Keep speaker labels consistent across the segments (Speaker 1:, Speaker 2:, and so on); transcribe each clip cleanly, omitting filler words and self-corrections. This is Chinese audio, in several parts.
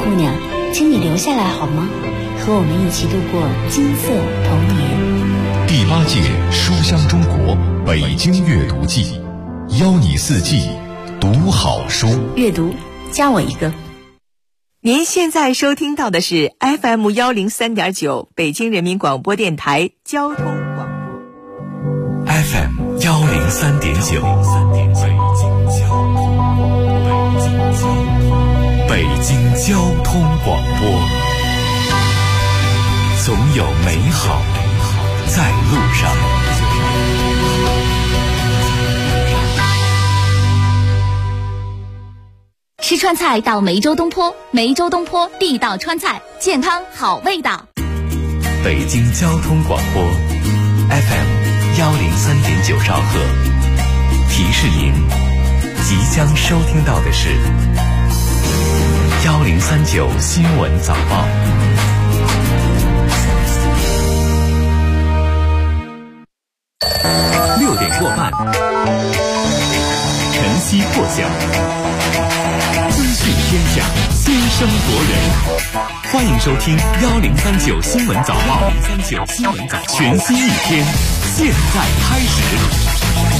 Speaker 1: 姑娘，请你留下来好吗？和我们一起度过金色童年。
Speaker 2: 第8届书香中国北京阅读季，邀你四季读好书。
Speaker 1: 阅读，加我一个。
Speaker 3: 您现在收听到的是 FM 103.9北京人民广播电台交通广播。
Speaker 4: FM 103.9北京交通广播，总有美好在路上。
Speaker 5: 吃川菜到梅州东坡，梅州东坡地道川菜，健康好味道。
Speaker 4: 北京交通广播 FM 103.9兆赫，提示您即将收听到的是1039新闻早报。6点过半，晨曦破晓，资讯天下，先声夺人。欢迎收听1039新闻早报，1039新闻早报，全新一天，现在开始。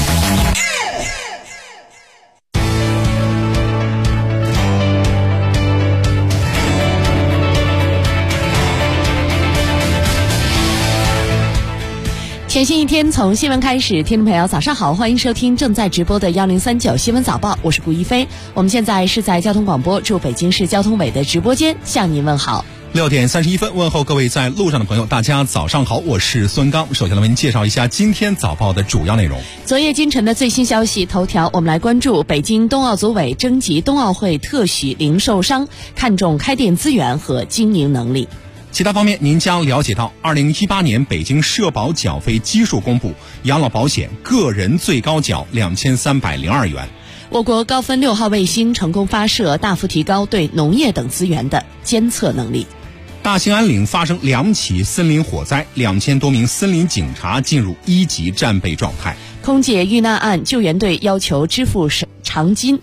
Speaker 6: 全新一天从新闻开始，听众朋友早上好，欢迎收听正在直播的1039新闻早报，我是顾一飞。我们现在是在交通广播驻北京市交通委的直播间向您问好。
Speaker 7: 6点31分，问候各位在路上的朋友，大家早上好，我是孙刚。首先来为您介绍一下今天早报的主要内容。
Speaker 6: 昨夜今晨的最新消息头条，我们来关注北京冬奥组委征集冬奥会特许零售商，看重开店资源和经营能力。
Speaker 7: 其他方面，您将了解到2018年北京社保缴费基数公布，养老保险个人最高缴2302元。
Speaker 6: 我国高分6号卫星成功发射，大幅提高对农业等资源的监测能力。
Speaker 7: 大兴安岭发生2起森林火灾，2000多名森林警察进入1级战备状态。
Speaker 6: 空姐遇难案，救援队要求支付赏金。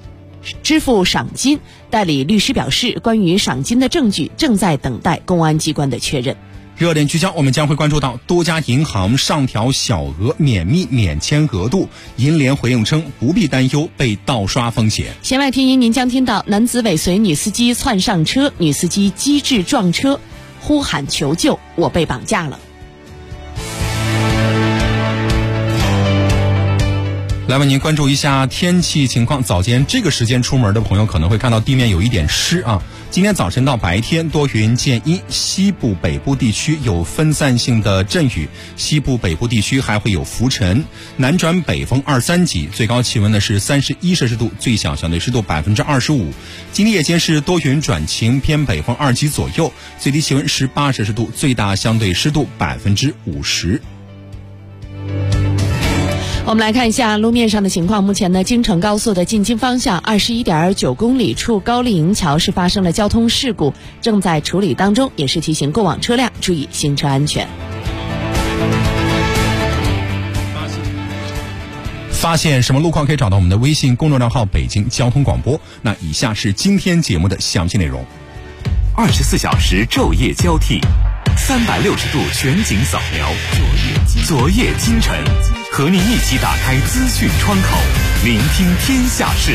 Speaker 6: 代理律师表示，关于赏金的证据正在等待公安机关的确认。
Speaker 7: 热点聚焦，我们将会关注到多家银行上调小额免密免签额度，银联回应称不必担忧被盗刷风险。
Speaker 6: 弦外听音，您将听到男子尾随女司机窜上车，女司机机智撞车，呼喊求救，我被绑架了。
Speaker 7: 来为您关注一下天气情况。早间这个时间出门的朋友可能会看到地面有一点湿啊。今天早晨到白天多云见阴，西部北部地区有分散性的阵雨，西部北部地区还会有浮尘，南转北风2、3级，最高气温呢是31摄氏度，最小相对湿度25%。今天夜间是多云转晴，偏北风2级左右，最低气温18摄氏度，最大相对湿度50%。
Speaker 6: 我们来看一下路面上的情况。目前呢，京承高速的进京方向21.9公里处高丽营桥是发生了交通事故，正在处理当中，也是提醒过往车辆注意行车安全。
Speaker 7: 发现什么路况可以找到我们的微信公众账号北京交通广播。那以下是今天节目的详细内容。
Speaker 4: 24小时昼夜交替，360度全景扫描，昨夜今晨，和您一起打开资讯窗口，聆听天下事。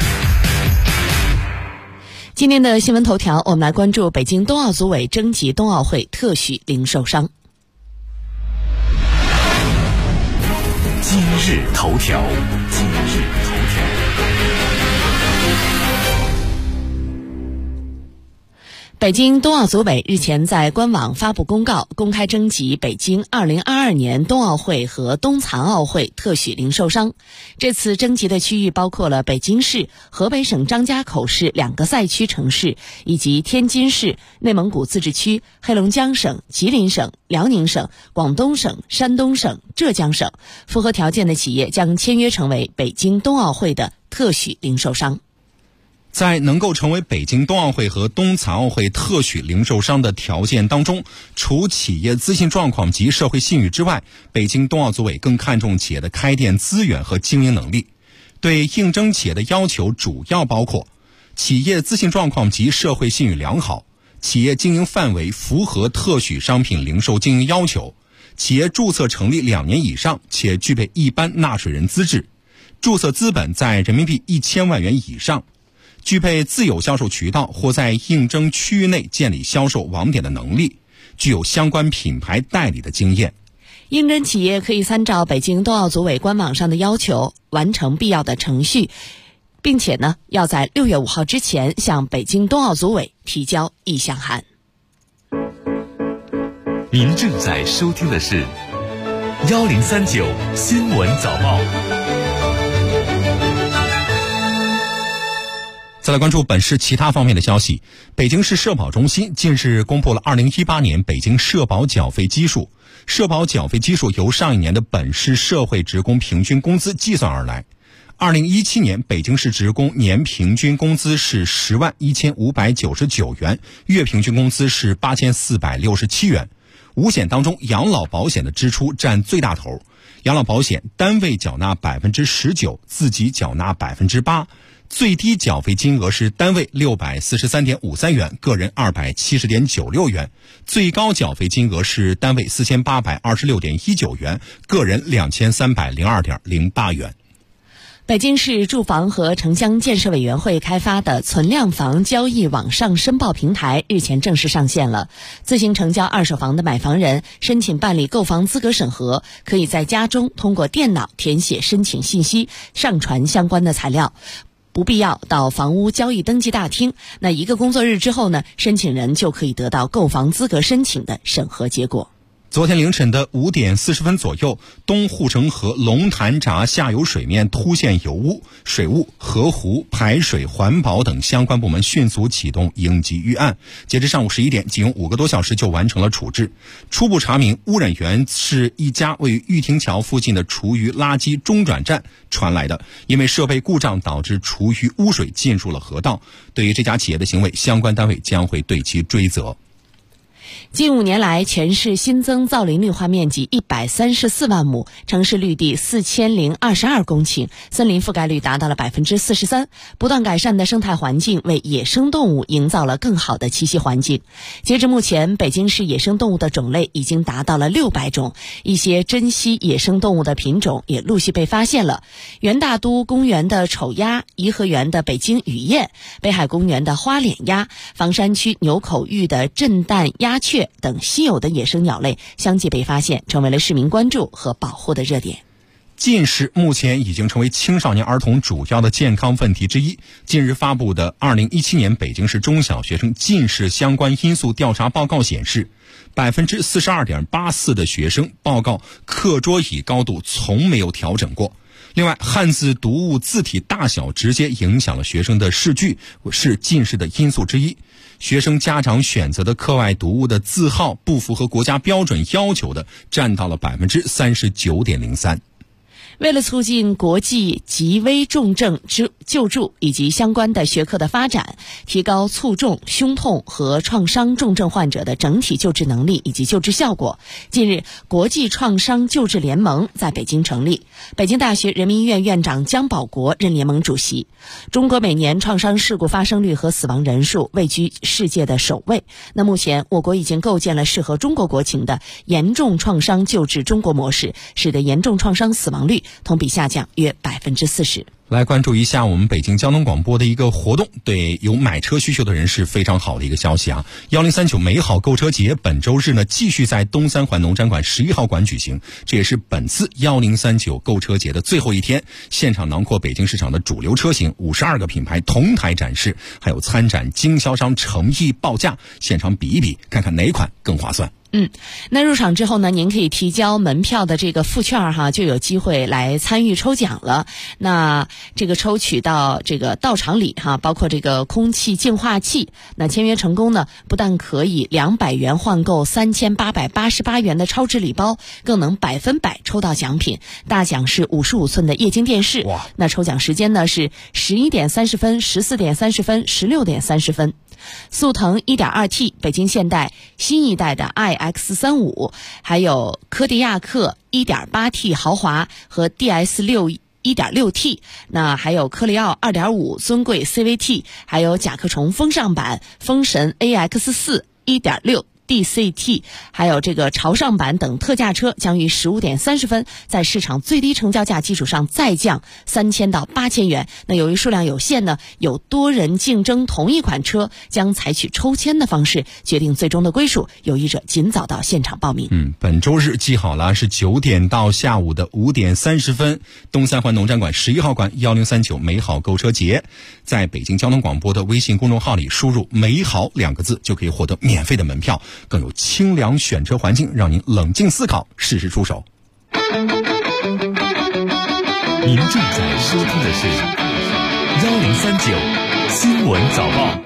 Speaker 6: 今天的新闻头条，我们来关注北京冬奥组委征集冬奥会特许零售商。
Speaker 4: 今日头条。
Speaker 6: 北京冬奥组委日前在官网发布公告，公开征集北京2022年冬奥会和冬残奥会特许零售商。这次征集的区域包括了北京市、河北省张家口市2个赛区城市，以及天津市、内蒙古自治区、黑龙江省、吉林省、辽宁省、广东省、山东省、浙江省。符合条件的企业将签约成为北京冬奥会的特许零售商。
Speaker 7: 在能够成为北京冬奥会和冬残奥会特许零售商的条件当中，除企业资信状况及社会信誉之外，北京冬奥组委更看重企业的开店资源和经营能力。对应征企业的要求主要包括： 企业资信状况及社会信誉良好，企业经营范围符合特许商品零售经营要求，企业注册成立2年以上且具备一般纳税人资质，注册资本在人民币1000万元以上，具备自有销售渠道或在应征区域内建立销售网点的能力，具有相关品牌代理的经验。
Speaker 6: 应征企业可以参照北京冬奥组委官网上的要求，完成必要的程序，并且呢，要在6月5号之前向北京冬奥组委提交意向函。
Speaker 4: 您正在收听的是1039新闻早报。
Speaker 7: 再来关注本市其他方面的消息。北京市社保中心近日公布了2018年北京社保缴费基数。社保缴费基数由上一年的本市社会职工平均工资计算而来。2017年北京市职工年平均工资是101599元，月平均工资是8467元。五险当中，养老保险的支出占最大头。养老保险单位缴纳19%，自己缴纳8%。最低缴费金额是单位643.53元，个人270.96元；最高缴费金额是单位4826.19元，个人2302.08元。
Speaker 6: 北京市住房和城乡建设委员会开发的存量房交易网上申报平台日前正式上线了。自行成交二手房的买房人申请办理购房资格审核，可以在家中通过电脑填写申请信息，上传相关的材料，不必要到房屋交易登记大厅。那1个工作日之后呢，申请人就可以得到购房资格申请的审核结果。
Speaker 7: 昨天凌晨的5点40分左右，东护城河龙潭闸下游水面突现油污、水务、河湖、排水、环保等相关部门迅速启动应急预案。截至上午11点，仅用5个多小时就完成了处置。初步查明，污染源是一家位于玉亭桥附近的厨余垃圾中转站传来的，因为设备故障导致厨余污水进入了河道。对于这家企业的行为，相关单位将会对其追责。
Speaker 6: 近5年来，全市新增造林绿化面积134万亩，城市绿地4022公顷，森林覆盖率达到了43%。不断改善的生态环境为野生动物营造了更好的栖息环境。截至目前，北京市野生动物的种类已经达到了600种，一些珍稀野生动物的品种也陆续被发现了。元大都公园的丑鸭，颐和园的北京雨燕，北海公园的花脸鸭，房山区牛口峪的震旦鸦雀等稀有的野生鸟类相继被发现，成为了市民关注和保护的热点。
Speaker 7: 近视目前已经成为青少年儿童主要的健康问题之一。近日发布的2017年北京市中小学生近视相关因素调查报告显示，42.84%的学生报告课桌椅高度从没有调整过。另外，汉字读物字体大小直接影响了学生的视距，是近视的因素之一。学生家长选择的课外读物的字号不符合国家标准要求的，占到了39.03%。
Speaker 6: 为了促进国际急危重症救助以及相关的学科的发展，提高卒中、胸痛和创伤重症患者的整体救治能力以及救治效果，近日，国际创伤救治联盟在北京成立，北京大学人民医院院长姜保国任联盟主席。中国每年创伤事故发生率和死亡人数位居世界的首位。那目前，我国已经构建了适合中国国情的严重创伤救治中国模式，使得严重创伤死亡率同比下降约40%。
Speaker 7: 来关注一下我们北京交通广播的一个活动，对有买车需求的人是非常好的一个消息啊！1039美好购车节本周日呢继续在东三环农展馆11号馆举行，这也是本次1039购车节的最后一天。现场囊括北京市场的主流车型52个品牌同台展示，还有参展经销商诚意报价，现场比一比，看看哪款更划算。
Speaker 6: 那入场之后呢，您可以提交门票的这个附券哈，就有机会来参与抽奖了。那这个抽取到这个到场礼哈，包括这个空气净化器。那签约成功呢，不但可以200元换购3888元的超值礼包，更能100%抽到奖品。大奖是55寸的液晶电视。哇！那抽奖时间呢是11点30分、14点30分、16点30分。速腾 1.2T 北京现代新一代的 iX35， 还有柯迪亚克 1.8T 豪华和 DS6 1.6T， 那还有科雷傲 2.5 尊贵 CVT， 还有甲壳虫风尚版风神 AX4 1.6DCT， 还有这个朝上版等特价车将于15点30分在市场最低成交价基础上再降3000到8000元。那由于数量有限呢，有多人竞争同一款车，将采取抽签的方式决定最终的归属，有意者尽早到现场报名。
Speaker 7: 本周日记好了，是9点到下午的5点30分，东三环农展馆11号馆1039美好购车节，在北京交通广播的微信公众号里输入美好2个字就可以获得免费的门票，更有清凉选车环境，让您冷静思考，适时出手。
Speaker 4: 您正在收听的是1039新闻早报。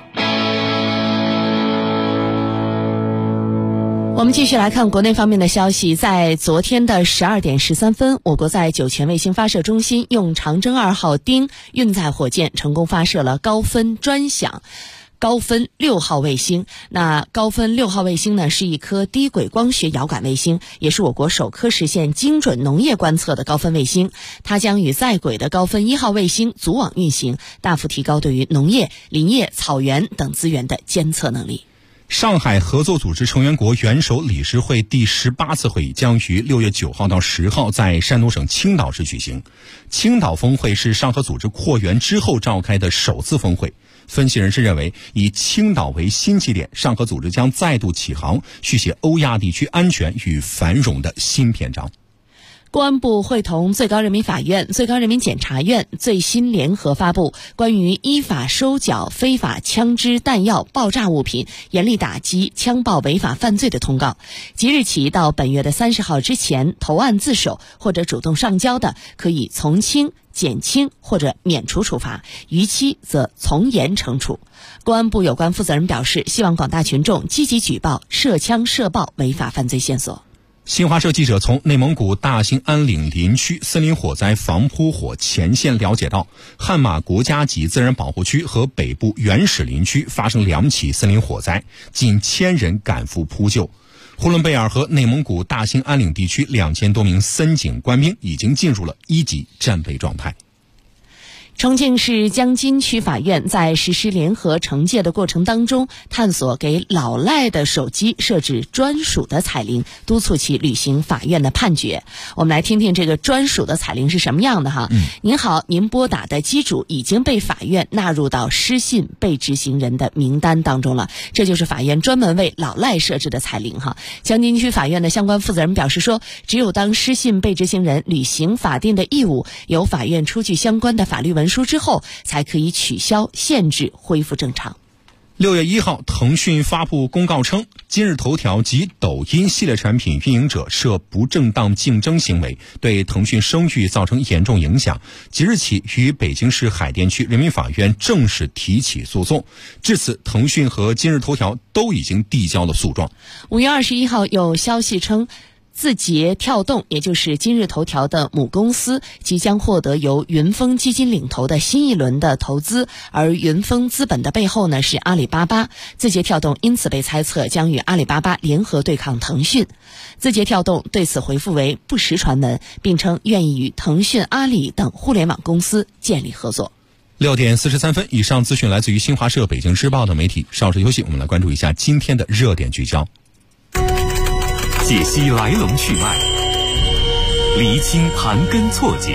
Speaker 6: 我们继续来看国内方面的消息。在昨天的12点13分，我国在酒泉卫星发射中心用长征2号丁运载火箭成功发射了高分专享高分6号卫星。那高分6号卫星呢，是一颗低轨光学遥感卫星，也是我国首颗实现精准农业观测的高分卫星。它将与在轨的高分1号卫星组网运行，大幅提高对于农业、林业、草原等资源的监测能力。
Speaker 7: 上海合作组织成员国元首理事会第18次会议将于6月9号到10号在山东省青岛市举行。青岛峰会是上合组织扩员之后召开的首次峰会。分析人士认为，以青岛为新起点，上合组织将再度起航，续写欧亚地区安全与繁荣的新篇章。
Speaker 6: 公安部会同最高人民法院、最高人民检察院最新联合发布关于依法收缴非法枪支弹药爆炸物品，严厉打击枪爆违法犯罪的通告。即日起到本月的30号之前投案自首或者主动上交的，可以从轻、减轻或者免除处罚，逾期则从严惩处。公安部有关负责人表示，希望广大群众积极举报涉枪涉爆违法犯罪线索。
Speaker 7: 新华社记者从内蒙古大兴安岭林区森林火灾防扑火前线了解到，悍马国家级自然保护区和北部原始林区发生2起森林火灾，近1000人赶赴扑救。呼伦贝尔和内蒙古大兴安岭地区2000多名森警官兵已经进入了1级战备状态。
Speaker 6: 重庆市江津区法院在实施联合惩戒的过程当中，探索给老赖的手机设置专属的彩铃，督促其履行法院的判决。我们来听听这个专属的彩铃是什么样的哈。您好，您拨打的机主已经被法院纳入到失信被执行人的名单当中了，这就是法院专门为老赖设置的彩铃哈。江津区法院的相关负责人表示说，只有当失信被执行人履行法定的义务，由法院出具相关的法律文书之后，才可以取消、限制、恢复正常。
Speaker 7: 6月1号，腾讯发布公告称，今日头条及抖音系列产品运营者涉不正当竞争行为，对腾讯声誉造成严重影响，即日起与北京市海淀区人民法院正式提起诉讼。至此，腾讯和今日头条都已经递交了诉状。
Speaker 6: 5月21号，有消息称，字节跳动，也就是今日头条的母公司，即将获得由云峰基金领投的新一轮的投资，而云峰资本的背后呢是阿里巴巴。字节跳动因此被猜测将与阿里巴巴联合对抗腾讯。字节跳动对此回复为不实传闻，并称愿意与腾讯、阿里等互联网公司建立合作。
Speaker 7: 6点43分，以上资讯来自于新华社、北京日报的媒体。稍事休息，我们来关注一下今天的热点聚焦。
Speaker 4: 解析来龙去脉，厘清盘根错节，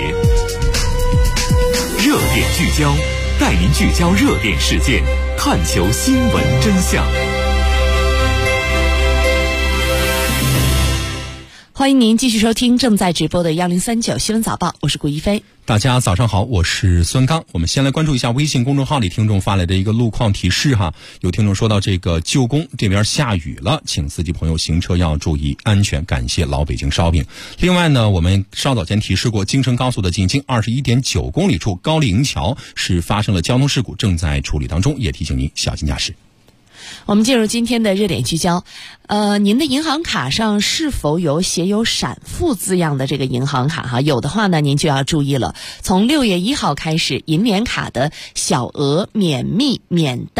Speaker 4: 热点聚焦，带您聚焦热点事件，探求新闻真相。
Speaker 6: 欢迎您继续收听正在直播的1039新闻早报，我是顾一飞。
Speaker 7: 大家早上好，我是孙刚。我们先来关注一下微信公众号里听众发来的一个路况提示哈。有听众说到这个旧宫这边下雨了，请司机朋友行车要注意安全，感谢老北京烧饼。另外呢，我们稍早前提示过，京承高速的进京21.9公里处高丽营桥是发生了交通事故，正在处理当中，也提醒您小心驾驶。
Speaker 6: 我们进入今天的热点聚焦。您的银行卡上是否有写有闪付字样的这个银行卡哈？有的话呢，您就要注意了。从6月1号开始，银联卡的小额免密免单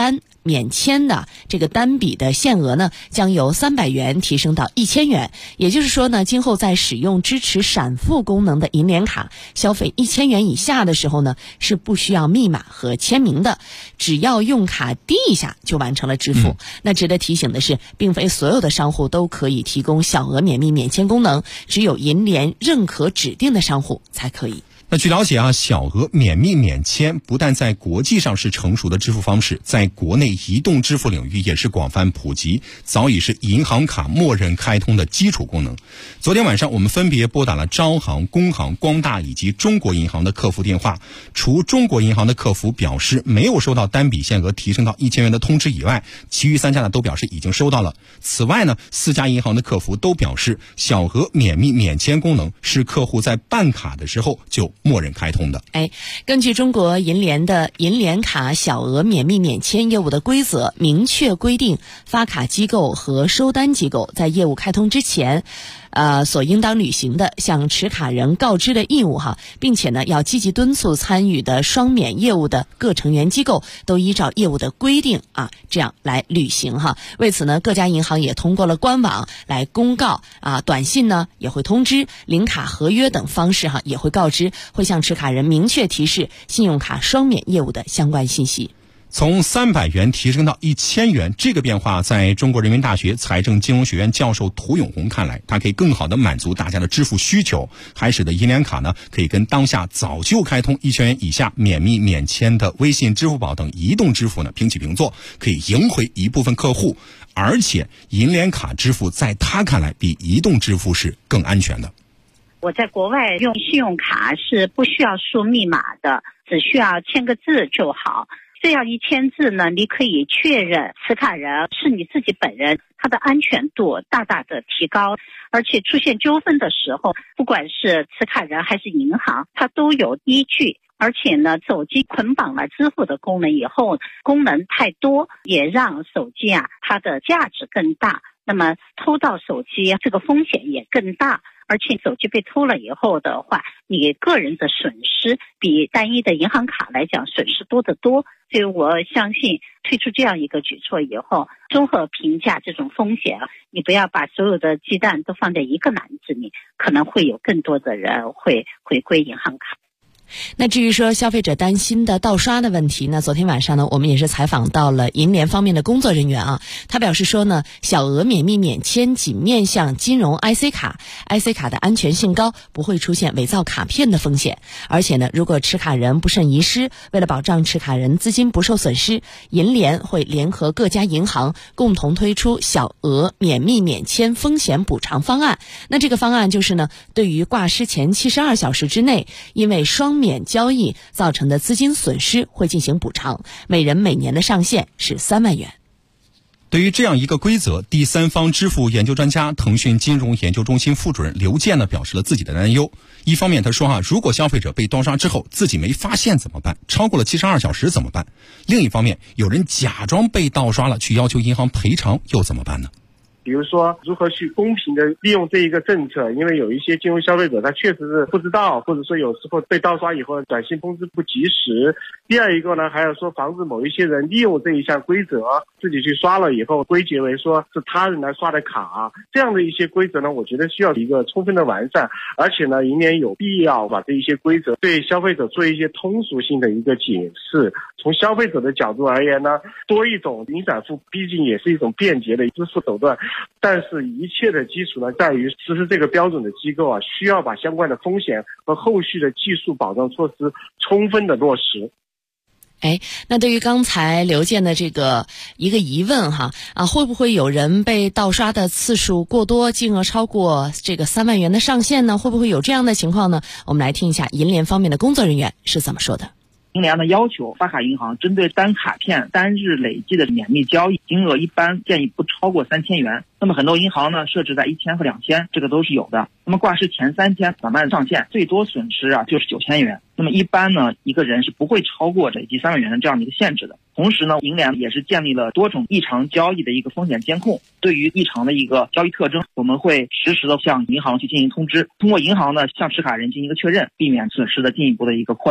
Speaker 6: 免签的这个单笔的限额呢，将由300元提升到1000元。也就是说呢，今后在使用支持闪付功能的银联卡消费1000元以下的时候呢，是不需要密码和签名的，只要用卡滴一下就完成了支付。那值得提醒的是，并非所有的商户都可以提供小额免密免签功能，只有银联认可指定的商户才可以。
Speaker 7: 那据了解啊，小额免密免签不但在国际上是成熟的支付方式，在国内移动支付领域也是广泛普及，早已是银行卡默认开通的基础功能。昨天晚上我们分别拨打了招行、工行、光大以及中国银行的客服电话，除中国银行的客服表示没有收到单笔限额提升到1000元的通知以外，其余3家呢都表示已经收到了。此外呢，4家银行的客服都表示，小额免密免签功能是客户在办卡的时候就默认开通的。
Speaker 6: 根据中国银联的银联卡小额免密免签业务的规则，明确规定发卡机构和收单机构在业务开通之前所应当履行的向持卡人告知的义务并且呢要积极敦促参与的双免业务的各成员机构都依照业务的规定这样来履行为此呢，各家银行也通过了官网来公告短信呢也会通知，领卡合约等方式也会告知，会向持卡人明确提示信用卡双免业务的相关信息。
Speaker 7: 从300元提升到1000元，这个变化在中国人民大学财政金融学院教授涂永红看来，它可以更好地满足大家的支付需求，还使得银联卡呢可以跟当下早就开通1000元以下免密免签的微信、支付宝等移动支付呢平起平坐，可以赢回一部分客户。而且银联卡支付在他看来比移动支付是更安全的。
Speaker 8: 我在国外用信用卡是不需要输密码的，只需要签个字就好。这样一签字呢，你可以确认持卡人是你自己本人，它的安全度大大的提高。而且出现纠纷的时候，不管是持卡人还是银行，它都有依据。而且呢，手机捆绑了支付的功能以后，功能太多，也让手机它的价值更大。那么偷到手机这个风险也更大。而且手机被偷了以后的话，你个人的损失比单一的银行卡来讲损失多得多。所以我相信推出这样一个举措以后，综合评价这种风险，你不要把所有的鸡蛋都放在一个篮子里，可能会有更多的人会回归银行卡。
Speaker 6: 那至于说消费者担心的盗刷的问题呢，昨天晚上呢，我们也是采访到了银联方面的工作人员他表示说呢，小额免密免签仅面向金融 IC 卡的安全性高，不会出现伪造卡片的风险。而且呢，如果持卡人不慎遗失，为了保障持卡人资金不受损失，银联会联合各家银行共同推出小额免密免签风险补偿方案。那这个方案就是呢，对于挂失前72小时之内因为双免交易造成的资金损失会进行补偿，每人每年的上限是3万元。
Speaker 7: 对于这样一个规则，第三方支付研究专家、腾讯金融研究中心副主任刘健呢表示了自己的担忧。一方面他说如果消费者被盗刷之后自己没发现怎么办？超过了72小时怎么办？另一方面，有人假装被盗刷了去要求银行赔偿又怎么办呢？
Speaker 9: 比如说如何去公平的利用这一个政策，因为有一些金融消费者他确实是不知道，或者说有时候被盗刷以后短信通知不及时。第二一个呢，还要说防止某一些人利用这一项规则自己去刷了以后归结为说是他人来刷的卡，这样的一些规则呢，我觉得需要一个充分的完善。而且呢，银联有必要把这一些规则对消费者做一些通俗性的一个解释。从消费者的角度而言呢，多一种零闪付毕竟也是一种便捷的支付手段，但是一切的基础呢，在于实施这个标准的机构需要把相关的风险和后续的技术保障措施充分的落实。
Speaker 6: 那对于刚才刘健的这个一个疑问会不会有人被盗刷的次数过多，金额超过这个3万元的上限呢？会不会有这样的情况呢？我们来听一下银联方面的工作人员是怎么说的。
Speaker 10: 银联呢要求发卡银行针对单卡片单日累计的免密交易金额一般建议不超过3000元。那么很多银行呢设置在1000和2000，这个都是有的。那么挂失前3天缓慢上限最多损失就是9000元。那么一般呢一个人是不会超过累计3万元的这样的一个限制的。同时呢，银联也是建立了多种异常交易的一个风险监控。对于异常的一个交易特征，我们会实时的向银行去进行通知，通过银行呢向持卡人进行一个确认，避免损失的进一步的一个扩大。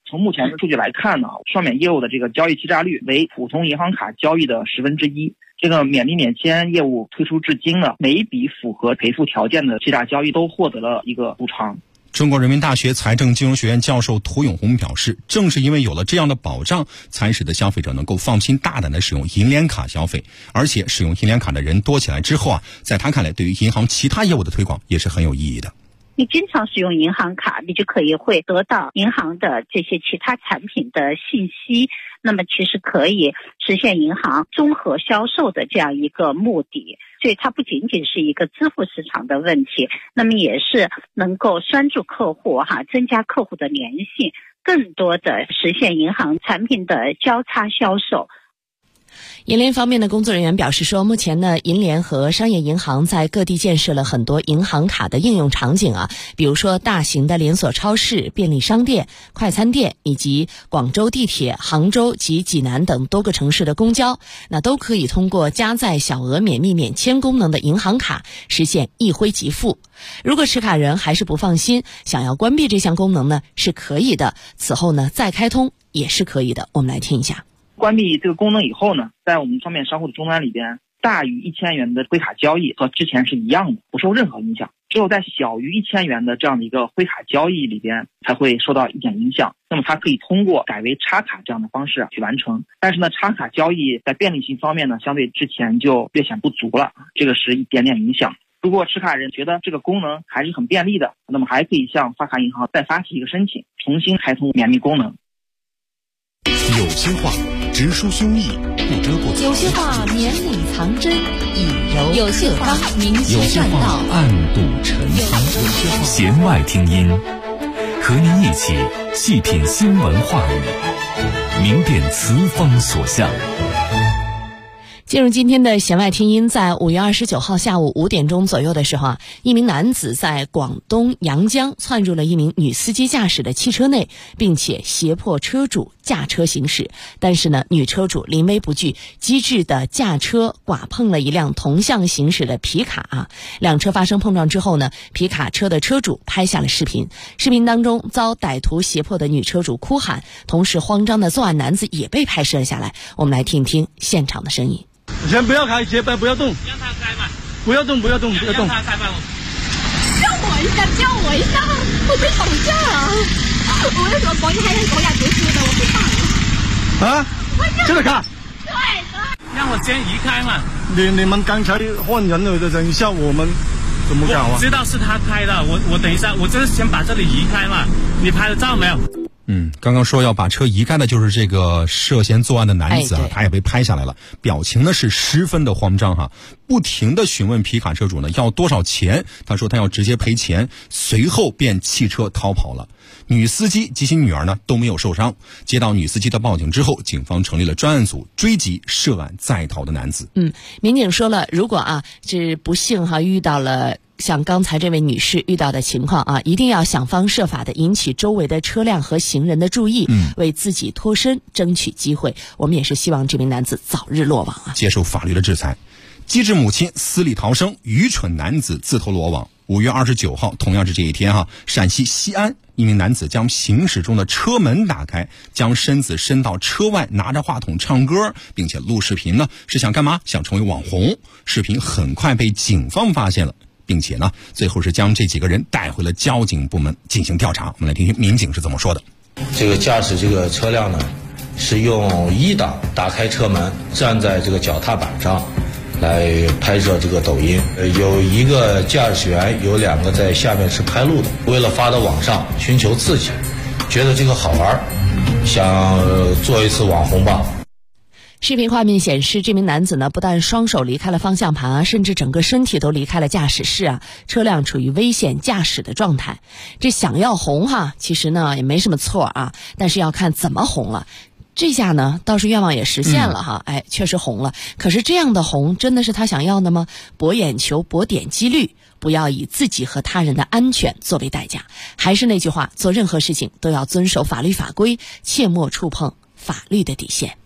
Speaker 10: 从目前的数据来看呢，双免业务的这个交易欺诈率为普通银行卡交易的1/10。这个免密免签业务推出至今呢，每一笔符合赔付条件的欺诈交易都获得了一个补偿。
Speaker 7: 中国人民大学财政金融学院教授涂永红表示，正是因为有了这样的保障，才使得消费者能够放心大胆地使用银联卡消费，而且使用银联卡的人多起来之后啊，在他看来，对于银行其他业务的推广也是很有意义的。
Speaker 8: 你经常使用银行卡，你就可以会得到银行的这些其他产品的信息，那么其实可以实现银行综合销售的这样一个目的。所以它不仅仅是一个支付市场的问题，那么也是能够拴住客户增加客户的粘性，更多的实现银行产品的交叉销售。
Speaker 6: 银联方面的工作人员表示说，目前呢，银联和商业银行在各地建设了很多银行卡的应用场景啊，比如说大型的连锁超市、便利商店、快餐店，以及广州地铁、杭州及济南等多个城市的公交，那都可以通过加载小额免密免签功能的银行卡实现一挥即付。如果持卡人还是不放心，想要关闭这项功能呢，是可以的，此后呢再开通也是可以的。我们来听一下。
Speaker 10: 关闭这个功能以后呢，在我们双面商户的终端里边，大于1000元的挥卡交易和之前是一样的，不受任何影响。只有在小于1000元的这样的一个挥卡交易里边才会受到一点影响。那么它可以通过改为插卡这样的方式去完成。但是呢，插卡交易在便利性方面呢，相对之前就略显不足了，这个是一点点影响。如果持卡人觉得这个功能还是很便利的，那么还可以向发卡银行再发起一个申请，重新开通免密功能。
Speaker 2: 有些话直抒胸臆，不遮过；
Speaker 5: 有些话绵里藏针，以柔有些话明
Speaker 2: 有些
Speaker 5: 宣
Speaker 2: 话暗度陈仓。
Speaker 4: 弦外听音，和您一起细品新闻话语，明辨词方所向。
Speaker 6: 进入今天的弦外听音，在5月29号下午5点钟左右的时候啊，一名男子在广东阳江窜入了一名女司机驾驶的汽车内，并且胁迫车主驾车行驶。但是呢，女车主临危不惧，机智的驾车剐碰了一辆同向行驶的皮卡啊。两车发生碰撞之后呢，皮卡车的车主拍下了视频。视频当中遭歹徒胁迫的女车主哭喊，同时慌张的作案男子也被拍摄了下来。我们来听听现场的声音。
Speaker 11: 先不要开，先不要动，
Speaker 12: 让他开嘛，
Speaker 11: 不要动，不要动，不要动。
Speaker 12: 让他开吧，
Speaker 5: 救我一下，救我一下！我被绑架了，我为什么国家读书的，我不放。
Speaker 11: 啊？真的开？
Speaker 5: 对的。
Speaker 12: 让我先移开嘛。
Speaker 11: 你们刚才换人了，等一下我们怎么搞啊？
Speaker 12: 我知道是他开的，我等一下，我就是先把这里移开嘛。你拍了照没有？
Speaker 7: 刚刚说要把车移开的就是这个涉嫌作案的男子啊，他也被拍下来了，表情呢是十分的慌张哈，不停的询问皮卡车主呢要多少钱，他说他要直接赔钱，随后便弃车逃跑了。女司机及其女儿呢都没有受伤。接到女司机的报警之后，警方成立了专案组，追击涉案在逃的男子。
Speaker 6: 民警说了，如果是不幸遇到了像刚才这位女士遇到的情况一定要想方设法的引起周围的车辆和行人的注意，为自己脱身争取机会。我们也是希望这名男子早日落网
Speaker 7: 接受法律的制裁。机智母亲死里逃生，愚蠢男子自投罗网。5月29号，同样是这一天陕西西安一名男子将行驶中的车门打开，将身子伸到车外，拿着话筒唱歌，并且录视频呢，是想干嘛？想成为网红。视频很快被警方发现了，并且呢，最后是将这几个人带回了交警部门进行调查。我们来听听民警是怎么说的。
Speaker 13: 这个驾驶这个车辆呢，是用1档打开车门，站在这个脚踏板上来拍摄这个抖音。有一个驾驶员，有2个在下面是拍录的，为了发到网上寻求刺激，觉得这个好玩，想做一次网红吧。
Speaker 6: 视频画面显示，这名男子呢不但双手离开了方向盘甚至整个身体都离开了驾驶室车辆处于危险驾驶的状态。这想要红其实呢也没什么错但是要看怎么红了。这下呢倒是愿望也实现了确实红了。可是这样的红真的是他想要的吗？博眼球，博点击率，不要以自己和他人的安全作为代价。还是那句话，做任何事情都要遵守法律法规，切莫触碰法律的底线。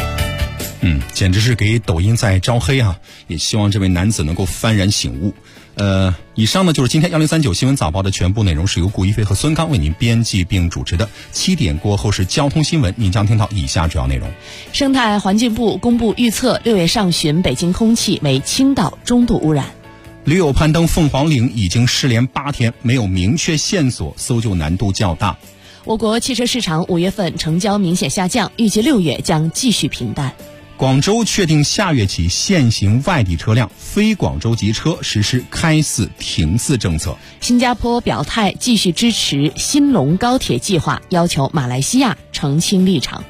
Speaker 6: 简直是给抖音在招黑也希望这位男子能够幡然醒悟。
Speaker 7: 以上呢就是今天1039新闻早报的全部内容，是由顾一飞和孙刚为您编辑并主持的。7点过后是交通新闻，您将听到以下主要内容。
Speaker 6: 生态环境部公布预测，6月上旬北京空气为轻到中度污染。
Speaker 7: 驴友攀登凤凰岭已经失联8天，没有明确线索，搜救难度较大。
Speaker 6: 我国汽车市场5月份成交明显下降，预计6月将继续平淡。
Speaker 7: 广州确定下月起限行外地车辆，非广州籍车实施开4停4政策。
Speaker 6: 新加坡表态继续支持新隆高铁计划，要求马来西亚澄清立场。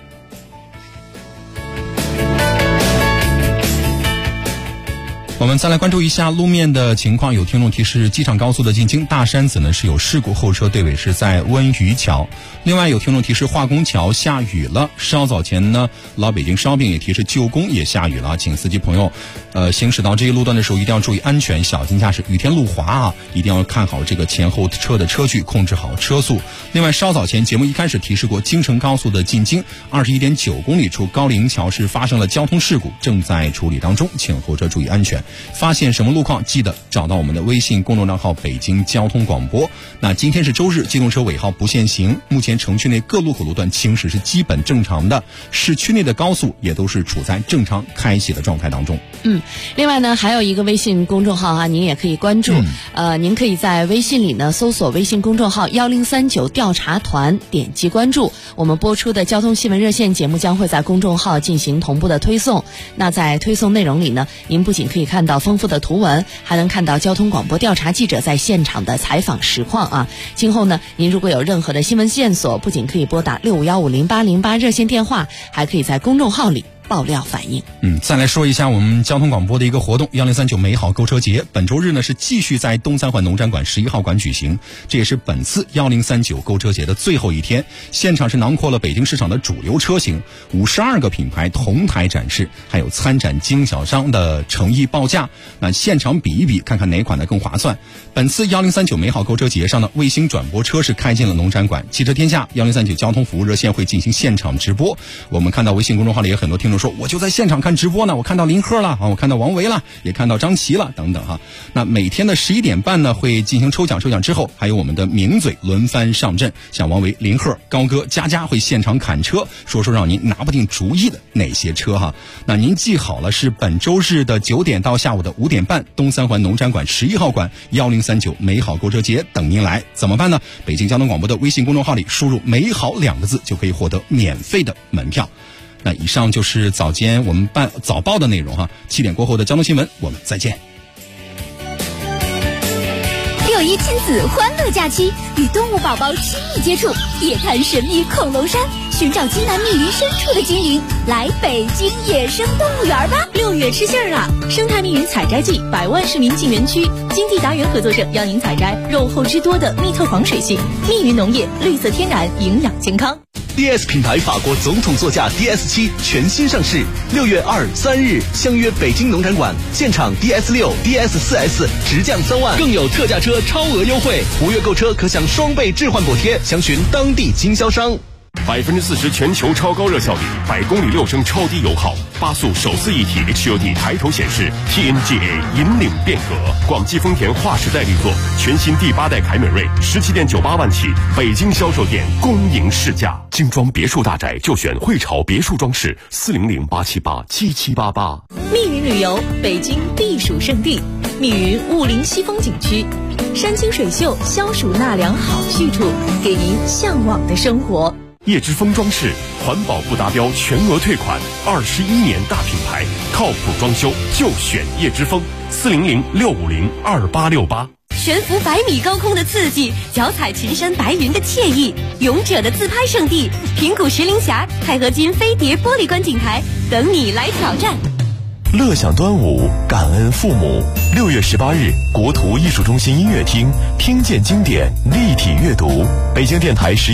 Speaker 7: 我们再来关注一下路面的情况，有听众提示，机场高速的进京大山子呢是有事故，后车对尾是在温榆桥。另外有听众提示，化工桥下雨了。稍早前呢，老北京烧饼也提示旧宫也下雨了，请司机朋友行驶到这一路段的时候一定要注意安全，小心驾驶。雨天路滑啊，一定要看好这个前后车的车距，控制好车速。另外稍早前节目一开始提示过，京承高速的进京21.9公里处高陵桥是发生了交通事故，正在处理当中，请后车注意安全。发现什么路况，记得找到我们的微信公众账号北京交通广播。那今天是周日，机动车尾号不限行，目前城区内各路口路段行驶是基本正常的，市区内的高速也都是处在正常开启的状态当中。
Speaker 6: 另外呢，还有一个微信公众号啊，您也可以关注。您可以在微信里呢搜索微信公众号1039调查团，点击关注。我们播出的交通新闻热线节目将会在公众号进行同步的推送。那在推送内容里呢，您不仅可以看到丰富的图文，还能看到交通广播调查记者在现场的采访实况啊。今后呢，您如果有任何的新闻线索，不仅可以拨打65150808热线电话，还可以在公众号里爆料反映。
Speaker 7: 再来说一下我们交通广播的一个活动，1039美好购车节，本周日呢是继续在东三环农展馆11号馆举行，这也是本次1039购车节的最后一天。现场是囊括了北京市场的主流车型，52个品牌同台展示，还有参展经销商的诚意报价。那现场比一比，看看哪款的更划算。本次1039美好购车节上呢，卫星转播车是开进了农展馆，汽车天下1039交通服务热线会进行现场直播。我们看到微信公众号里也有很多听众说，我就在现场看直播呢，我看到林鹤了啊，我看到王维了，也看到张琪了等等哈。那每天的11点半呢会进行抽奖之后还有我们的名嘴轮番上阵，像王维、林鹤、高歌、佳佳会现场砍车，说让您拿不定主意的哪些车哈。那您记好了，是本周日的9点到下午的5点半，东三环农展馆11号馆1039美好购车节等您来。怎么办呢？北京交通广播的微信公众号里输入美好2个字就可以获得免费的门票。那以上就是早间我们早报的内容哈。7点过后的交通新闻，我们再见。
Speaker 14: 6·1亲子欢乐假期，与动物宝宝亲密接触，夜探神秘恐龙山，寻找津南密云深处的精灵，来北京野生动物园吧！6月吃杏儿了，生态密云采摘季，100万市民进园区，金地达园合作社邀您采摘肉厚汁多的密特黄水系，密云农业，绿色天然，营养健康。
Speaker 15: DS 品牌法国总统座驾 DS7 全新上市，6月2、3日相约北京农展馆，现场 DS6、DS4S 直降3万，更有特价车超额优惠，5月购车可享双倍置换补贴，详询当地经销商。
Speaker 16: 40%全球超高热效率，100公里6升超低油耗，8速手自一体 HUD 抬头显示 ，TNGA 引领变革。广汽丰田划时代力作，全新第8代凯美瑞17.98万起，北京销售店恭迎试驾。精装别墅大宅就选汇潮别墅装饰，400-878-7788。
Speaker 14: 密云旅游，北京避暑胜地，密云雾林西风景区，山清水秀，消暑纳凉好去处，给您向往的生活。
Speaker 16: 叶之峰装饰，环保不达标全额退款，21年大品牌，靠谱装修就选叶之峰，400-650-2868。
Speaker 14: 悬浮100米高空的刺激，脚踩群山白云的惬意，勇者的自拍圣地，平谷石林峡钛合金飞碟玻璃观景台，等你来挑战。
Speaker 16: 乐享端午，感恩父母。6月18日，国图艺术中心音乐厅，听见经典，立体阅读。北京电台